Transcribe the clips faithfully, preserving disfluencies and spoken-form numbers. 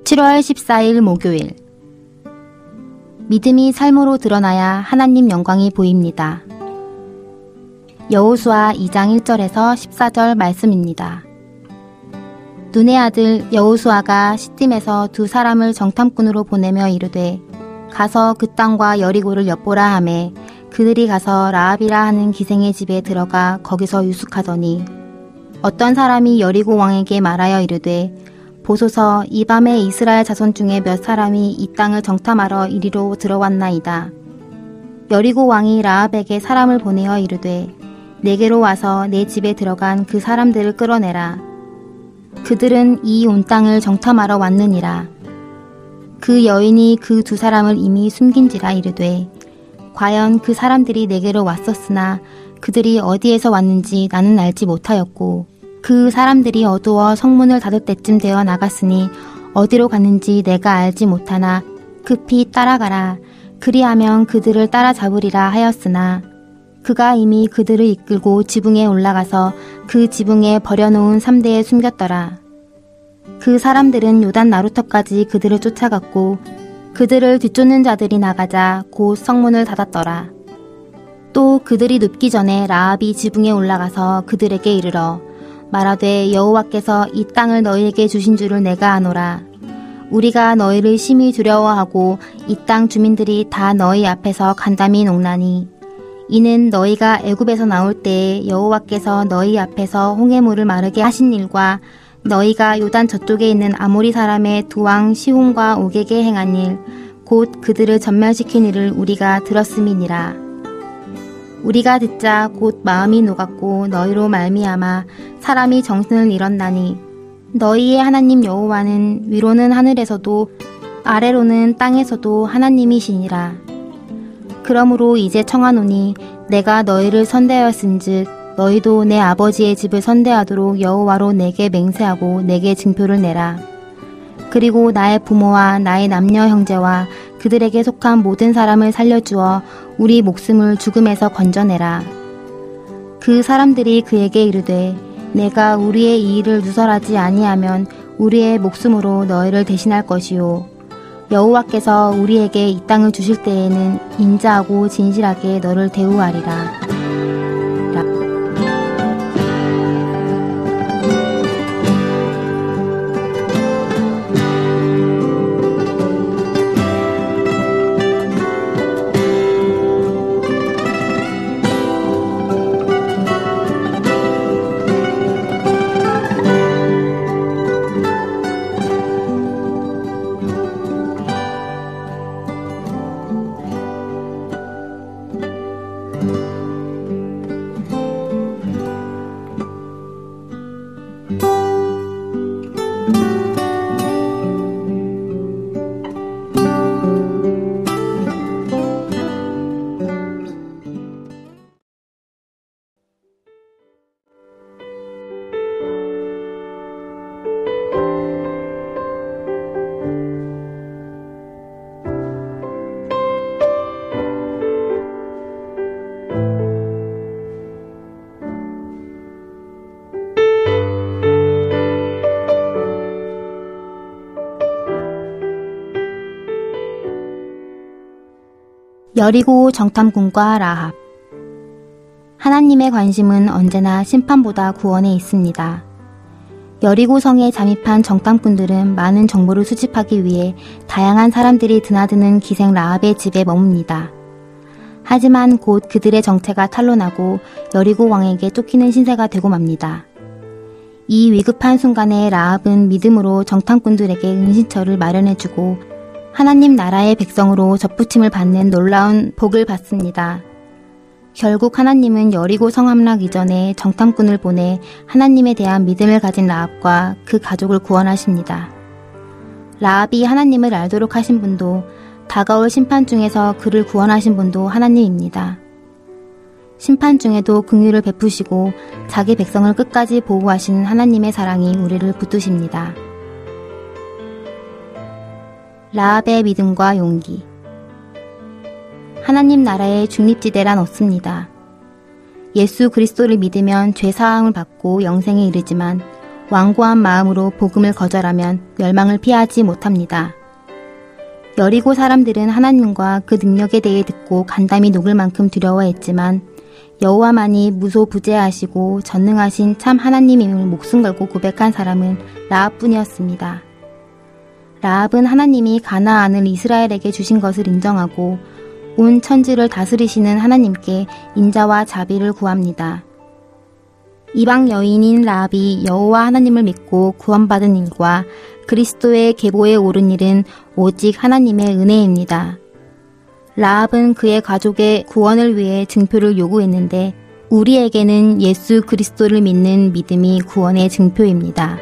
칠월 십사일 목요일. 믿음이 삶으로 드러나야 하나님 영광이 보입니다. 여호수아 이장 일절에서 십사절 말씀입니다. 눈의 아들 여호수아가 시딤에서 두 사람을 정탐꾼으로 보내며 이르되 가서 그 땅과 여리고를 엿보라 하매 그들이 가서 라합이라 하는 기생의 집에 들어가 거기서 유숙하더니 어떤 사람이 여리고 왕에게 말하여 이르되 보소서 이 밤에 이스라엘 자손 중에 몇 사람이 이 땅을 정탐하러 이리로 들어왔나이다. 여리고 왕이 라합에게 사람을 보내어 이르되 내게로 와서 내 집에 들어간 그 사람들을 끌어내라. 그들은 이 온 땅을 정탐하러 왔느니라. 그 여인이 그 두 사람을 이미 숨긴지라 이르되 과연 그 사람들이 내게로 왔었으나 그들이 어디에서 왔는지 나는 알지 못하였고 그 사람들이 어두워 성문을 닫을 때쯤 되어 나갔으니 어디로 갔는지 내가 알지 못하나 급히 따라가라. 그리하면 그들을 따라잡으리라 하였으나 그가 이미 그들을 이끌고 지붕에 올라가서 그 지붕에 버려놓은 삼대에 숨겼더라. 그 사람들은 요단 나루터까지 그들을 쫓아갔고 그들을 뒤쫓는 자들이 나가자 곧 성문을 닫았더라. 또 그들이 눕기 전에 라합이 지붕에 올라가서 그들에게 이르러 말하되 여호와께서 이 땅을 너희에게 주신 줄을 내가 아노라. 우리가 너희를 심히 두려워하고 이 땅 주민들이 다 너희 앞에서 간담이 녹나니 이는 너희가 애굽에서 나올 때에 여호와께서 너희 앞에서 홍해물을 마르게 하신 일과 너희가 요단 저쪽에 있는 아모리 사람의 두 왕 시혼과 오게게 행한 일 곧 그들을 전멸시킨 일을 우리가 들었음이니라. 우리가 듣자 곧 마음이 녹았고 너희로 말미암아 사람이 정신을 잃었나니 너희의 하나님 여호와는 위로는 하늘에서도 아래로는 땅에서도 하나님이시니라. 그러므로 이제 청하노니 내가 너희를 선대하였은즉 너희도 내 아버지의 집을 선대하도록 여호와로 내게 맹세하고 내게 증표를 내라. 그리고 나의 부모와 나의 남녀 형제와 그들에게 속한 모든 사람을 살려주어 우리 목숨을 죽음에서 건져내라. 그 사람들이 그에게 이르되 내가 우리의 이 일을 누설하지 아니하면 우리의 목숨으로 너희를 대신할 것이요 여호와께서 우리에게 이 땅을 주실 때에는 인자하고 진실하게 너를 대우하리라. 여리고 정탐꾼과 라합. 하나님의 관심은 언제나 심판보다 구원에 있습니다. 여리고 성에 잠입한 정탐꾼들은 많은 정보를 수집하기 위해 다양한 사람들이 드나드는 기생 라합의 집에 머뭅니다. 하지만 곧 그들의 정체가 탄로나고 여리고 왕에게 쫓기는 신세가 되고 맙니다. 이 위급한 순간에 라합은 믿음으로 정탐꾼들에게 은신처를 마련해주고 하나님 나라의 백성으로 접붙임을 받는 놀라운 복을 받습니다. 결국 하나님은 여리고 성 함락 이전에 정탐꾼을 보내 하나님에 대한 믿음을 가진 라합과 그 가족을 구원하십니다. 라합이 하나님을 알도록 하신 분도 다가올 심판 중에서 그를 구원하신 분도 하나님입니다. 심판 중에도 긍휼을 베푸시고 자기 백성을 끝까지 보호하시는 하나님의 사랑이 우리를 붙드십니다. 라합의 믿음과 용기. 하나님 나라의 중립지대란 없습니다. 예수 그리스도를 믿으면 죄사함을 받고 영생에 이르지만 완고한 마음으로 복음을 거절하면 멸망을 피하지 못합니다. 여리고 사람들은 하나님과 그 능력에 대해 듣고 간담이 녹을 만큼 두려워했지만 여호와만이 무소부재하시고 전능하신 참 하나님임을 목숨 걸고 고백한 사람은 라합뿐이었습니다. 라합은 하나님이 가나안을 이스라엘에게 주신 것을 인정하고 온 천지를 다스리시는 하나님께 인자와 자비를 구합니다. 이방 여인인 라합이 여호와 하나님을 믿고 구원받은 일과 그리스도의 계보에 오른 일은 오직 하나님의 은혜입니다. 라합은 그의 가족의 구원을 위해 증표를 요구했는데 우리에게는 예수 그리스도를 믿는 믿음이 구원의 증표입니다.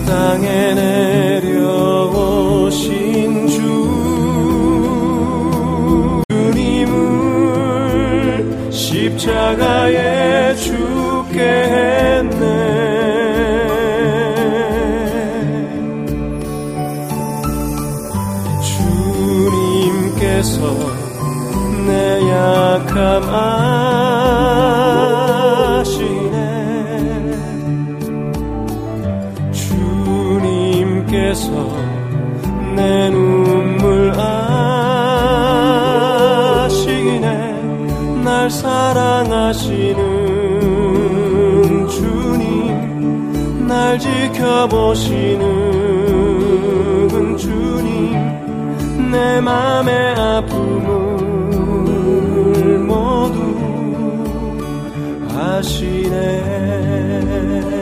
땅에 내려오신 주 주님을 십자가에 죽게 했네. 주님께서 내 약함 아시네. 주님께서 내 눈물 아시네. 날 사랑하시는 주님, 날 지켜보시는 주님, 내 맘의 아픔을 모두 아시네.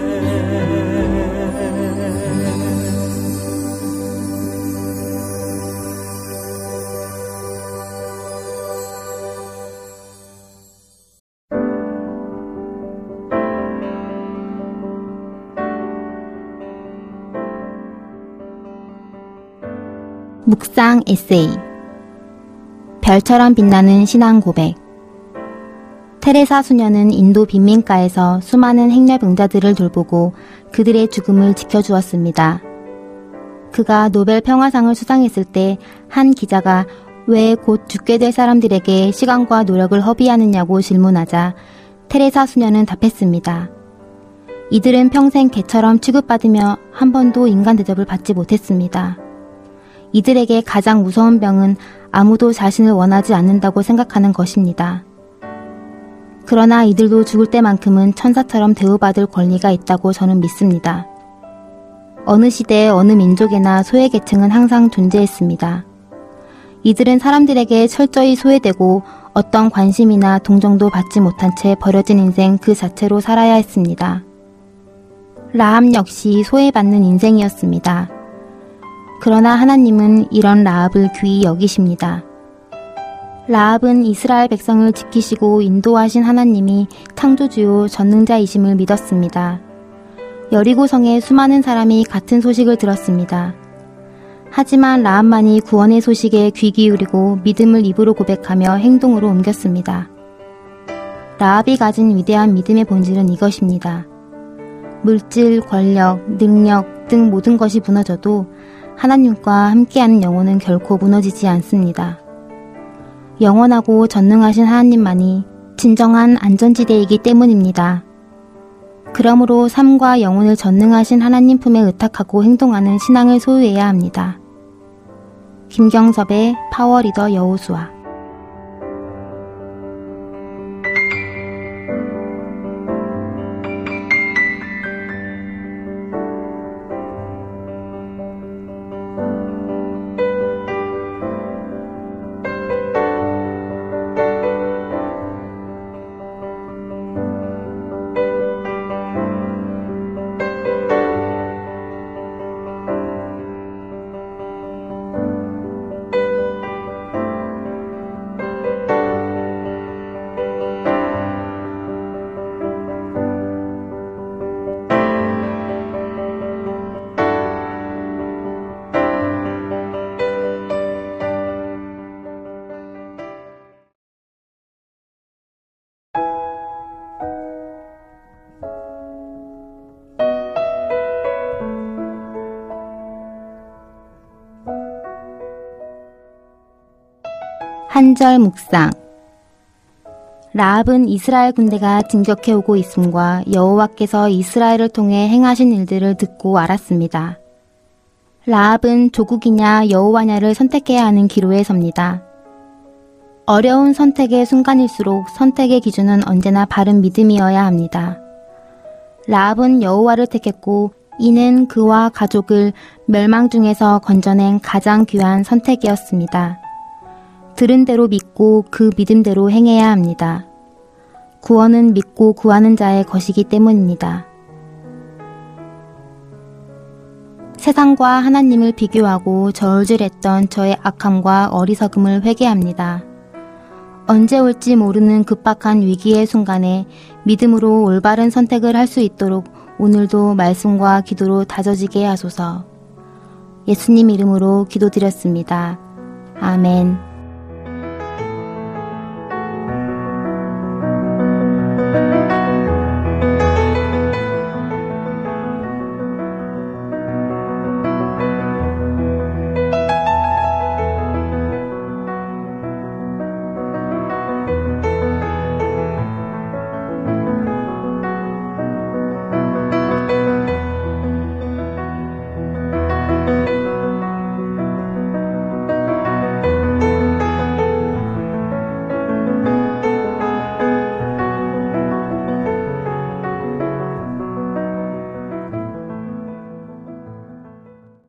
묵상 에세이 별처럼 빛나는 신앙 고백. 테레사 수녀는 인도 빈민가에서 수많은 행렬병자들을 돌보고 그들의 죽음을 지켜주었습니다. 그가 노벨 평화상을 수상했을 때 한 기자가 왜 곧 죽게 될 사람들에게 시간과 노력을 허비하느냐고 질문하자 테레사 수녀는 답했습니다. 이들은 평생 개처럼 취급받으며 한 번도 인간 대접을 받지 못했습니다. 이들에게 가장 무서운 병은 아무도 자신을 원하지 않는다고 생각하는 것입니다. 그러나 이들도 죽을 때만큼은 천사처럼 대우받을 권리가 있다고 저는 믿습니다. 어느 시대에 어느 민족이나 소외계층은 항상 존재했습니다. 이들은 사람들에게 철저히 소외되고 어떤 관심이나 동정도 받지 못한 채 버려진 인생 그 자체로 살아야 했습니다. 라합 역시 소외받는 인생이었습니다. 그러나 하나님은 이런 라합을 귀히 여기십니다. 라합은 이스라엘 백성을 지키시고 인도하신 하나님이 창조주요 전능자이심을 믿었습니다. 여리고성에 수많은 사람이 같은 소식을 들었습니다. 하지만 라합만이 구원의 소식에 귀 기울이고 믿음을 입으로 고백하며 행동으로 옮겼습니다. 라합이 가진 위대한 믿음의 본질은 이것입니다. 물질, 권력, 능력 등 모든 것이 무너져도 하나님과 함께하는 영혼은 결코 무너지지 않습니다. 영원하고 전능하신 하나님만이 진정한 안전지대이기 때문입니다. 그러므로 삶과 영혼을 전능하신 하나님 품에 의탁하고 행동하는 신앙을 소유해야 합니다. 김경섭의 파워리더 여호수아. 한절 묵상. 라합은 이스라엘 군대가 진격해오고 있음과 여호와께서 이스라엘을 통해 행하신 일들을 듣고 알았습니다. 라합은 조국이냐 여호와냐를 선택해야 하는 기로에 섭니다. 어려운 선택의 순간일수록 선택의 기준은 언제나 바른 믿음이어야 합니다. 라합은 여호와를 택했고 이는 그와 가족을 멸망 중에서 건져낸 가장 귀한 선택이었습니다. 들은 대로 믿고 그 믿음대로 행해야 합니다. 구원은 믿고 구하는 자의 것이기 때문입니다. 세상과 하나님을 비교하고 저울질했던 저의 악함과 어리석음을 회개합니다. 언제 올지 모르는 급박한 위기의 순간에 믿음으로 올바른 선택을 할 수 있도록 오늘도 말씀과 기도로 다져지게 하소서. 예수님 이름으로 기도드렸습니다. 아멘.